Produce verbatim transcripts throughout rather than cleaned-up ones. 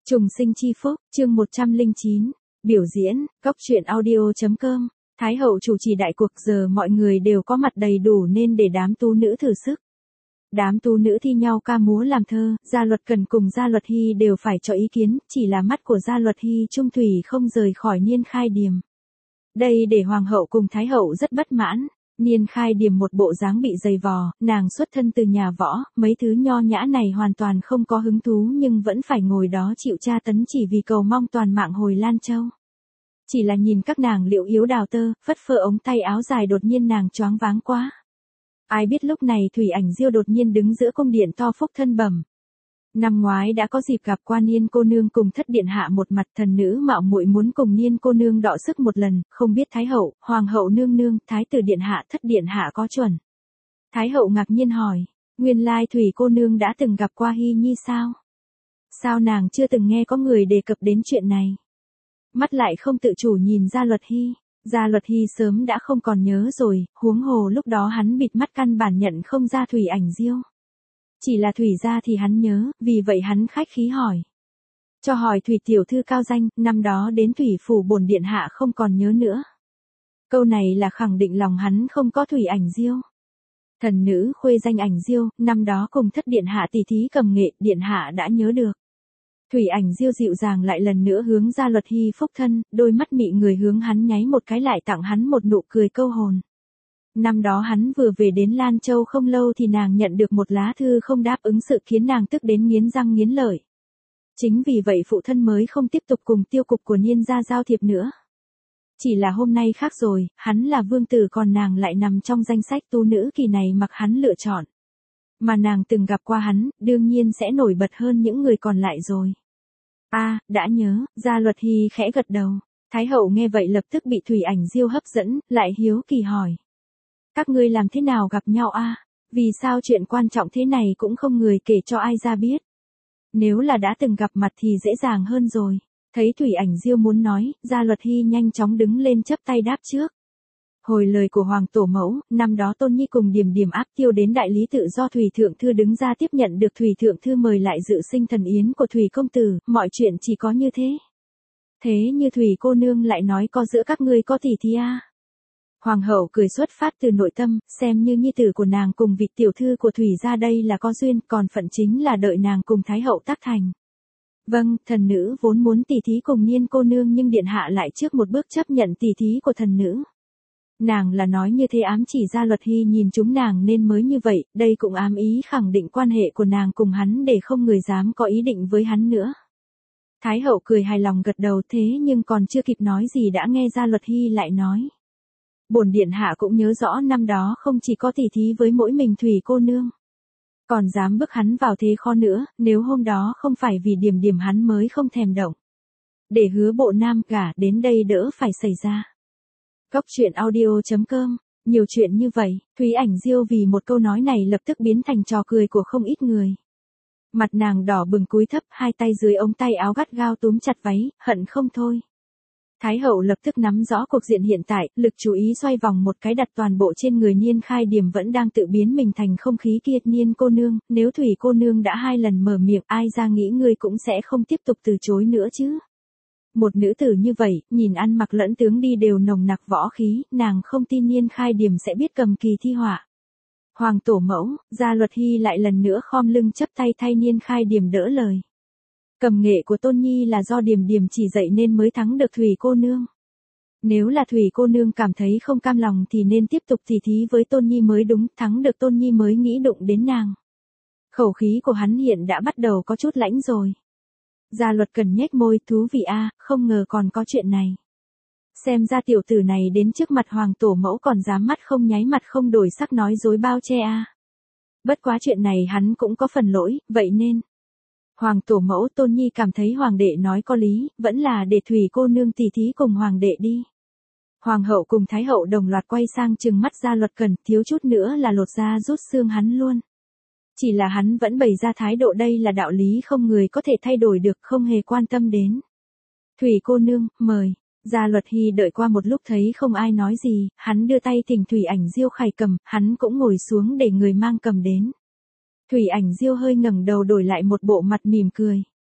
Trùng sinh chi phúc, chương một trăm lẻ chín, biểu diễn, cóc truyện audio.com, Thái hậu chủ trì đại cuộc giờ mọi người đều có mặt đầy đủ nên để đám tú nữ thử sức. Đám tú nữ thi nhau ca múa làm thơ, Gia Luật Cần cùng Gia Luật Hy đều phải cho ý kiến, chỉ là mắt của Gia Luật Hy trung thủy không rời khỏi Niên Khai Điềm. Đây để Hoàng hậu cùng Thái hậu rất bất mãn. Niên Khai Điềm một bộ dáng bị dày vò, nàng xuất thân từ nhà võ, mấy thứ nho nhã này hoàn toàn không có hứng thú nhưng vẫn phải ngồi đó chịu tra tấn chỉ vì cầu mong toàn mạng hồi Lan Châu. Chỉ là nhìn các nàng liệu yếu đào tơ, phất phơ ống tay áo dài đột nhiên nàng choáng váng quá. Ai biết lúc này Thủy Ảnh Diêu đột nhiên đứng giữa cung điện to phúc thân bẩm. Năm ngoái đã có dịp gặp qua Niên cô nương cùng Thất điện hạ một mặt, thần nữ mạo muội muốn cùng Niên cô nương đọ sức một lần, không biết Thái hậu, Hoàng hậu nương nương, Thái tử điện hạ, Thất điện hạ có chuẩn. Thái hậu ngạc nhiên hỏi, nguyên lai Thủy cô nương đã từng gặp qua Hy Nhi sao? Sao nàng chưa từng nghe có người đề cập đến chuyện này? Mắt lại không tự chủ nhìn Gia Luật Hy. Gia Luật Hy sớm đã không còn nhớ rồi, huống hồ lúc đó hắn bịt mắt căn bản nhận không ra Thủy Ảnh Diêu. Chỉ là Thủy gia thì hắn nhớ, vì vậy hắn khách khí hỏi. Cho hỏi Thủy tiểu thư cao danh, năm đó đến Thủy phủ bổn điện hạ không còn nhớ nữa. Câu này là khẳng định lòng hắn không có Thủy Ảnh Diêu. Thần nữ khuê danh Ảnh Diêu, năm đó cùng Thất điện hạ tỷ thí cầm nghệ, điện hạ đã nhớ được. Thủy Ảnh Diêu dịu dàng lại lần nữa hướng Gia Luật Hy phúc thân, đôi mắt mị người hướng hắn nháy một cái lại tặng hắn một nụ cười câu hồn. Năm đó hắn vừa về đến Lan Châu không lâu thì nàng nhận được một lá thư không đáp ứng sự khiến nàng tức đến nghiến răng nghiến lợi. Chính vì vậy phụ thân mới không tiếp tục cùng tiêu cục của Niên gia giao thiệp nữa. Chỉ là hôm nay khác rồi, hắn là vương tử còn nàng lại nằm trong danh sách tú nữ kỳ này mặc hắn lựa chọn. Mà nàng từng gặp qua hắn, đương nhiên sẽ nổi bật hơn những người còn lại rồi. A, à, đã nhớ, Gia Luật Hy khẽ gật đầu. Thái hậu nghe vậy lập tức bị Thủy Ảnh Diêu hấp dẫn, lại hiếu kỳ hỏi. Các ngươi làm thế nào gặp nhau a? À? Vì sao chuyện quan trọng thế này cũng không người kể cho ai ra biết? Nếu là đã từng gặp mặt thì dễ dàng hơn rồi. Thấy Thủy Ảnh Diêu muốn nói, Gia Luật Hy nhanh chóng đứng lên chắp tay đáp trước. Hồi lời của Hoàng tổ mẫu, năm đó Tôn Nhi cùng Điềm Điềm áp tiêu đến đại lý tự do Thủy Thượng Thư đứng ra tiếp nhận được Thủy Thượng Thư mời lại dự sinh thần yến của Thủy công tử, mọi chuyện chỉ có như thế. Thế như Thủy cô nương lại nói có giữa các ngươi có tỷ thí a? Hoàng hậu cười xuất phát từ nội tâm, xem như nhi tử của nàng cùng vị tiểu thư của Thủy gia đây là có duyên, còn phận chính là đợi nàng cùng Thái hậu tác thành. Vâng, thần nữ vốn muốn tỷ thí cùng Niên cô nương nhưng điện hạ lại trước một bước chấp nhận tỷ thí của thần nữ. Nàng là nói như thế ám chỉ Gia Luật Hy nhìn chúng nàng nên mới như vậy, đây cũng ám ý khẳng định quan hệ của nàng cùng hắn để không người dám có ý định với hắn nữa. Thái hậu cười hài lòng gật đầu thế nhưng còn chưa kịp nói gì đã nghe Gia Luật Hy lại nói. Bổn điện hạ cũng nhớ rõ năm đó không chỉ có tỷ thí với mỗi mình Thủy cô nương. Còn dám bức hắn vào thế khó nữa, nếu hôm đó không phải vì Điềm Điềm hắn mới không thèm động. Để hứa bộ nam gả đến đây đỡ phải xảy ra. Cóc truyện audio.com, nhiều chuyện như vậy, Thủy Ảnh Diêu vì một câu nói này lập tức biến thành trò cười của không ít người. Mặt nàng đỏ bừng cúi thấp, hai tay dưới ống tay áo gắt gao túm chặt váy, hận không thôi. Thái hậu lập tức nắm rõ cục diện hiện tại, lực chú ý xoay vòng một cái đặt toàn bộ trên người Niên Khai Điềm vẫn đang tự biến mình thành không khí kia. Niên cô nương, nếu Thủy cô nương đã hai lần mở miệng ai ra nghĩ ngươi cũng sẽ không tiếp tục từ chối nữa chứ. Một nữ tử như vậy, nhìn ăn mặc lẫn tướng đi đều nồng nặc võ khí, nàng không tin Niên Khai Điềm sẽ biết cầm kỳ thi họa. Hoàng tổ mẫu, Gia Luật Hy lại lần nữa khom lưng chấp tay thay Niên Khai Điềm đỡ lời. Cầm nghệ của Tôn Nhi là do Điềm Điềm chỉ dạy nên mới thắng được Thủy cô nương. Nếu là Thủy cô nương cảm thấy không cam lòng thì nên tiếp tục tỷ thí với Tôn Nhi mới đúng, thắng được Tôn Nhi mới nghĩ đụng đến nàng. Khẩu khí của hắn hiện đã bắt đầu có chút lãnh rồi. Gia Luật Cần nhếch môi, thú vị a, không ngờ còn có chuyện này. Xem ra tiểu tử này đến trước mặt Hoàng tổ mẫu còn dám mắt không nháy mặt không đổi sắc nói dối bao che a. Bất quá chuyện này hắn cũng có phần lỗi, vậy nên. Hoàng tổ mẫu Tôn Nhi cảm thấy Hoàng đệ nói có lý, vẫn là để Thủy cô nương tỷ thí cùng Hoàng đệ đi. Hoàng hậu cùng Thái hậu đồng loạt quay sang trừng mắt Gia Luật Cần, thiếu chút nữa là lột da rút xương hắn luôn. Chỉ là hắn vẫn bày ra thái độ đây là đạo lý không người có thể thay đổi được, không hề quan tâm đến. Thủy cô nương, mời. Gia Luật Hy đợi qua một lúc thấy không ai nói gì, hắn đưa tay thỉnh Thủy Ảnh Diêu khải cầm, hắn cũng ngồi xuống để người mang cầm đến. Thủy Ảnh Diêu hơi ngẩng đầu đổi lại một bộ mặt mỉm cười.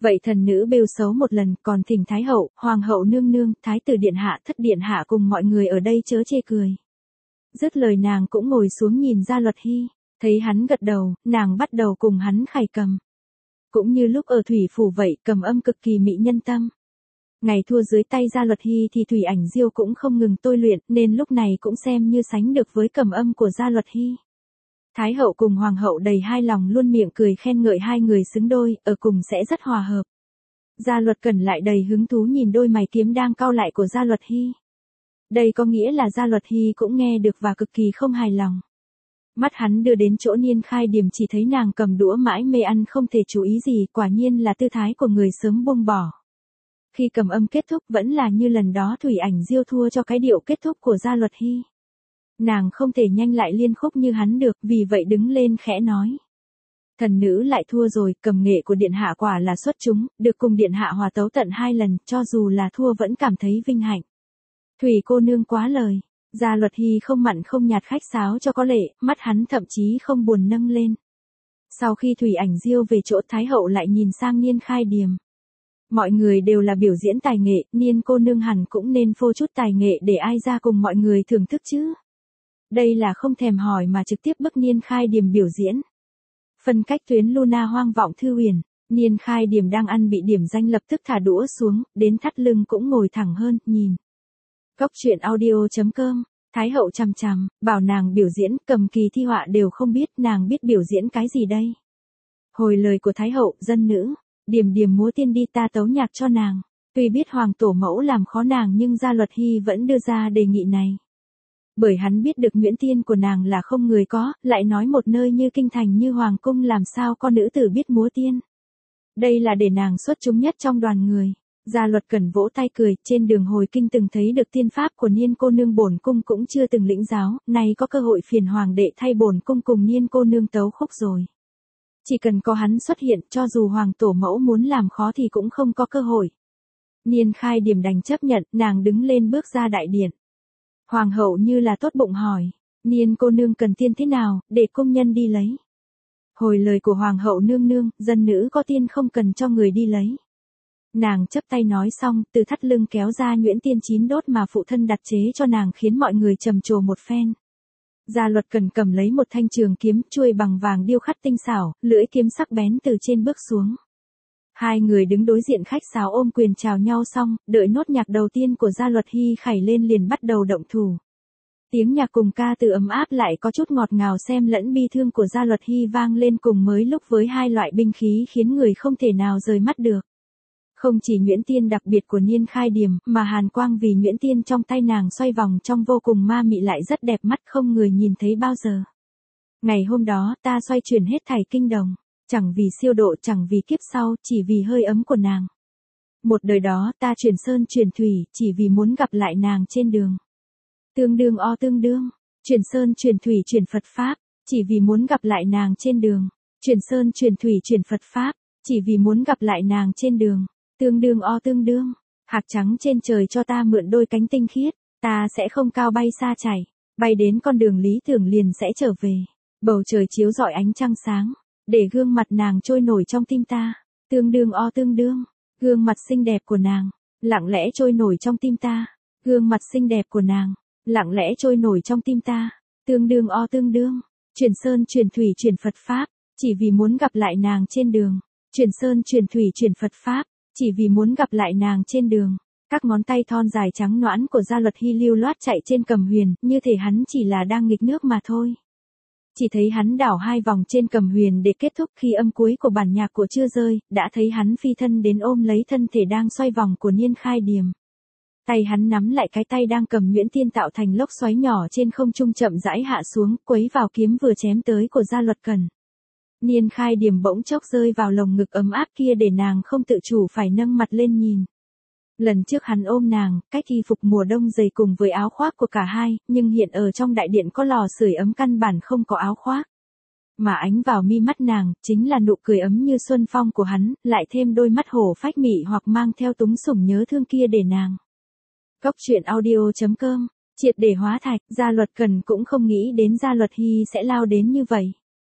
Vậy thần nữ bêu xấu một lần, còn thỉnh Thái hậu, Hoàng hậu nương nương, Thái tử điện hạ, Thất điện hạ cùng mọi người ở đây chớ chê cười. Dứt lời nàng cũng ngồi xuống nhìn Gia Luật Hy, thấy hắn gật đầu, nàng bắt đầu cùng hắn khải cầm. Cũng như lúc ở thủy phủ vậy, cầm âm cực kỳ mị nhân tâm. Ngày thua dưới tay Gia Luật Hy thì Thủy Ảnh Diêu cũng không ngừng tôi luyện, nên lúc này cũng xem như sánh được với cầm âm của Gia Luật Hy. Thái hậu cùng hoàng hậu đầy hai lòng luôn miệng cười khen ngợi hai người xứng đôi, ở cùng sẽ rất hòa hợp. Gia Luật Cẩn lại đầy hứng thú nhìn đôi mày kiếm đang cau lại của Gia Luật Hy. Đây có nghĩa là Gia Luật Hy cũng nghe được và cực kỳ không hài lòng. Mắt hắn đưa đến chỗ Niên Khai Điềm chỉ thấy nàng cầm đũa mãi mê ăn không thể chú ý gì, quả nhiên là tư thái của người sớm buông bỏ. Khi cầm âm kết thúc vẫn là như lần đó Thủy Ảnh Diêu thua cho cái điệu kết thúc của Gia Luật Hy. Nàng không thể nhanh lại liên khúc như hắn được, vì vậy đứng lên khẽ nói. Thần nữ lại thua rồi, cầm nghệ của điện hạ quả là xuất chúng, được cùng điện hạ hòa tấu tận hai lần, cho dù là thua vẫn cảm thấy vinh hạnh. Thủy cô nương quá lời. Gia Luật Hy không mặn không nhạt khách sáo cho có lệ, mắt hắn thậm chí không buồn nâng lên. Sau khi Thủy Ảnh Diêu về chỗ Thái hậu lại nhìn sang Niên Khai Điềm. Mọi người đều là biểu diễn tài nghệ, Niên cô nương hẳn cũng nên phô chút tài nghệ để ai ra cùng mọi người thưởng thức chứ. Đây là không thèm hỏi mà trực tiếp bức Niên Khai Điềm biểu diễn. Phân cách tuyến Luna hoang vọng thư huyền, Niên Khai Điềm đang ăn bị điểm danh lập tức thả đũa xuống, đến thắt lưng cũng ngồi thẳng hơn, nhìn. Cốc truyện audio chấm com, Thái hậu chằm chằm, bảo nàng biểu diễn, cầm kỳ thi họa đều không biết, nàng biết biểu diễn cái gì đây. Hồi lời của Thái hậu, dân nữ, Điềm Điềm múa tiên đi, ta tấu nhạc cho nàng. Tuy biết hoàng tổ mẫu làm khó nàng nhưng Gia Luật Hy vẫn đưa ra đề nghị này. Bởi hắn biết được Nguyễn Tiên của nàng là không người có, lại nói một nơi như kinh thành như hoàng cung làm sao con nữ tử biết múa tiên. Đây là để nàng xuất chúng nhất trong đoàn người. Gia Luật Cẩn vỗ tay cười, trên đường hồi kinh từng thấy được tiên pháp của Niên cô nương, bổn cung cũng chưa từng lĩnh giáo, nay có cơ hội phiền hoàng đệ thay bổn cung cùng Niên cô nương tấu khúc rồi. Chỉ cần có hắn xuất hiện, cho dù hoàng tổ mẫu muốn làm khó thì cũng không có cơ hội. Niên Khai Điềm đành chấp nhận, nàng đứng lên bước ra đại điện. Hoàng hậu như là tốt bụng hỏi, Niên cô nương cần tiên thế nào, để cung nhân đi lấy. Hồi lời của hoàng hậu nương nương, dân nữ có tiên không cần cho người đi lấy. Nàng chấp tay nói xong, từ thắt lưng kéo ra nhuyễn tiên chín đốt mà phụ thân đặt chế cho nàng, khiến mọi người trầm trồ một phen. Gia Luật Cẩn cầm lấy một thanh trường kiếm, chuôi bằng vàng điêu khắc tinh xảo, lưỡi kiếm sắc bén từ trên bước xuống. Hai người đứng đối diện khách sáo ôm quyền chào nhau xong, đợi nốt nhạc đầu tiên của Gia Luật Hy khảy lên liền bắt đầu động thủ. Tiếng nhạc cùng ca từ ấm áp lại có chút ngọt ngào xen lẫn bi thương của Gia Luật Hy vang lên cùng mới lúc với hai loại binh khí khiến người không thể nào rời mắt được. Không chỉ nhuyễn tiên đặc biệt của Niên Khai Điềm, mà hàn quang vì nhuyễn tiên trong tay nàng xoay vòng trong vô cùng ma mị lại rất đẹp mắt, không người nhìn thấy bao giờ. Ngày hôm đó ta xoay chuyển hết thảy kinh đồng, chẳng vì siêu độ chẳng vì kiếp sau, chỉ vì hơi ấm của nàng. Một đời đó ta chuyển sơn chuyển thủy, chỉ vì muốn gặp lại nàng trên đường. Tương đương o tương đương, chuyển sơn chuyển thủy chuyển Phật Pháp, chỉ vì muốn gặp lại nàng trên đường. Chuyển sơn chuyển thủy chuyển Phật Pháp, chỉ vì muốn gặp lại nàng trên đường. Tương đương o tương đương, hạc trắng trên trời cho ta mượn đôi cánh tinh khiết, ta sẽ không cao bay xa chảy, bay đến con đường lý tưởng liền sẽ trở về. Bầu trời chiếu rọi ánh trăng sáng, để gương mặt nàng trôi nổi trong tim ta. Tương đương o tương đương, gương mặt xinh đẹp của nàng, lặng lẽ trôi nổi trong tim ta. Gương mặt xinh đẹp của nàng, lặng lẽ trôi nổi trong tim ta. Tương đương o tương đương, chuyển sơn chuyển thủy chuyển Phật Pháp, chỉ vì muốn gặp lại nàng trên đường. Chuyển sơn chuyển thủy chuyển Phật Pháp, chỉ vì muốn gặp lại nàng trên đường. Các ngón tay thon dài trắng nõn của Gia Luật Hy lưu loát chạy trên cầm huyền, như thể hắn chỉ là đang nghịch nước mà thôi. Chỉ thấy hắn đảo hai vòng trên cầm huyền để kết thúc, khi âm cuối của bản nhạc của chưa rơi, đã thấy hắn phi thân đến ôm lấy thân thể đang xoay vòng của Niên Khai Điềm. Tay hắn nắm lại cái tay đang cầm nhuyễn tiên tạo thành lốc xoáy nhỏ trên không trung chậm rãi hạ xuống, quấy vào kiếm vừa chém tới của Gia Luật Cẩn. Niên Khai Điềm bỗng chốc rơi vào lồng ngực ấm áp kia để nàng không tự chủ phải nâng mặt lên nhìn. Lần trước hắn ôm nàng, cách y phục mùa đông dày cùng với áo khoác của cả hai, nhưng hiện ở trong đại điện có lò sưởi ấm căn bản không có áo khoác. Mà ánh vào mi mắt nàng, chính là nụ cười ấm như xuân phong của hắn, lại thêm đôi mắt hổ phách mị hoặc mang theo túng sủng nhớ thương kia để nàng. Cốc truyện audio chấm com, triệt để hóa thạch, Gia Luật Cẩn cũng không nghĩ đến Gia Luật Hy sẽ lao đến như vậy.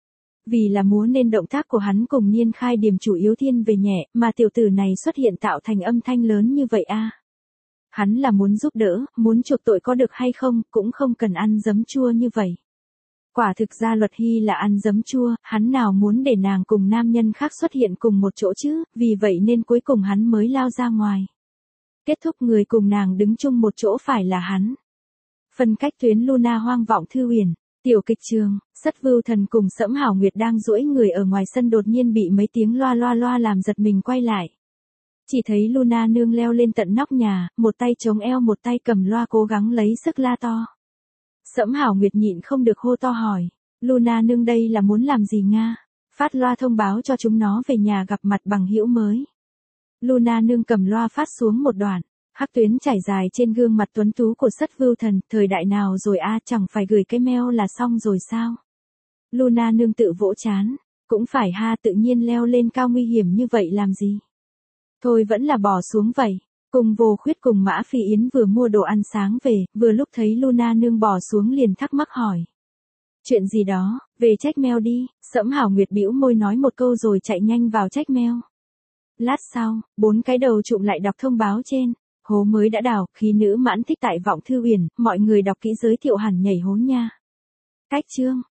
Vì là múa nên động tác của hắn cùng Niên Khai điểm chủ yếu thiên về nhẹ, mà tiểu tử này xuất hiện tạo thành âm thanh lớn như vậy a. Hắn là muốn giúp đỡ, muốn chuộc tội có được hay không, cũng không cần ăn giấm chua như vậy. Quả thực ra Luật Hy là ăn giấm chua, hắn nào muốn để nàng cùng nam nhân khác xuất hiện cùng một chỗ chứ, vì vậy nên cuối cùng hắn mới lao ra ngoài. Kết thúc người cùng nàng đứng chung một chỗ phải là hắn. Phân cách tuyến Luna hoang vọng thư uyển, tiểu kịch trường, Sất Vưu Thần cùng Sẫm Hảo Nguyệt đang duỗi người ở ngoài sân đột nhiên bị mấy tiếng loa loa loa làm giật mình quay lại. Chỉ thấy Luna nương leo lên tận nóc nhà, một tay chống eo một tay cầm loa cố gắng lấy sức la to. Sẫm Hảo Nguyệt nhịn không được hô to hỏi, Luna nương đây là muốn làm gì nga? Phát loa thông báo cho chúng nó về nhà gặp mặt bằng hữu mới. Luna nương cầm loa phát xuống một đoạn, hắc tuyến trải dài trên gương mặt tuấn tú của Sất Vưu Thần, thời đại nào rồi a, chẳng phải gửi cái mail là xong rồi sao? Luna nương tự vỗ chán, cũng phải ha, tự nhiên leo lên cao nguy hiểm như vậy làm gì? Thôi vẫn là bỏ xuống vậy. Cùng Vô Khuyết cùng Mã Phi Yến vừa mua đồ ăn sáng về, vừa lúc thấy Luna nương bỏ xuống liền thắc mắc hỏi. Chuyện gì đó, về check mail đi, Sẫm Hảo Nguyệt bĩu môi nói một câu rồi chạy nhanh vào check mail. Lát sau, bốn cái đầu trụm lại đọc thông báo trên, hố mới đã đào, khí nữ mãn thích tại vọng thư uyển, mọi người đọc kỹ giới thiệu hẳn nhảy hố nha. Cách chương.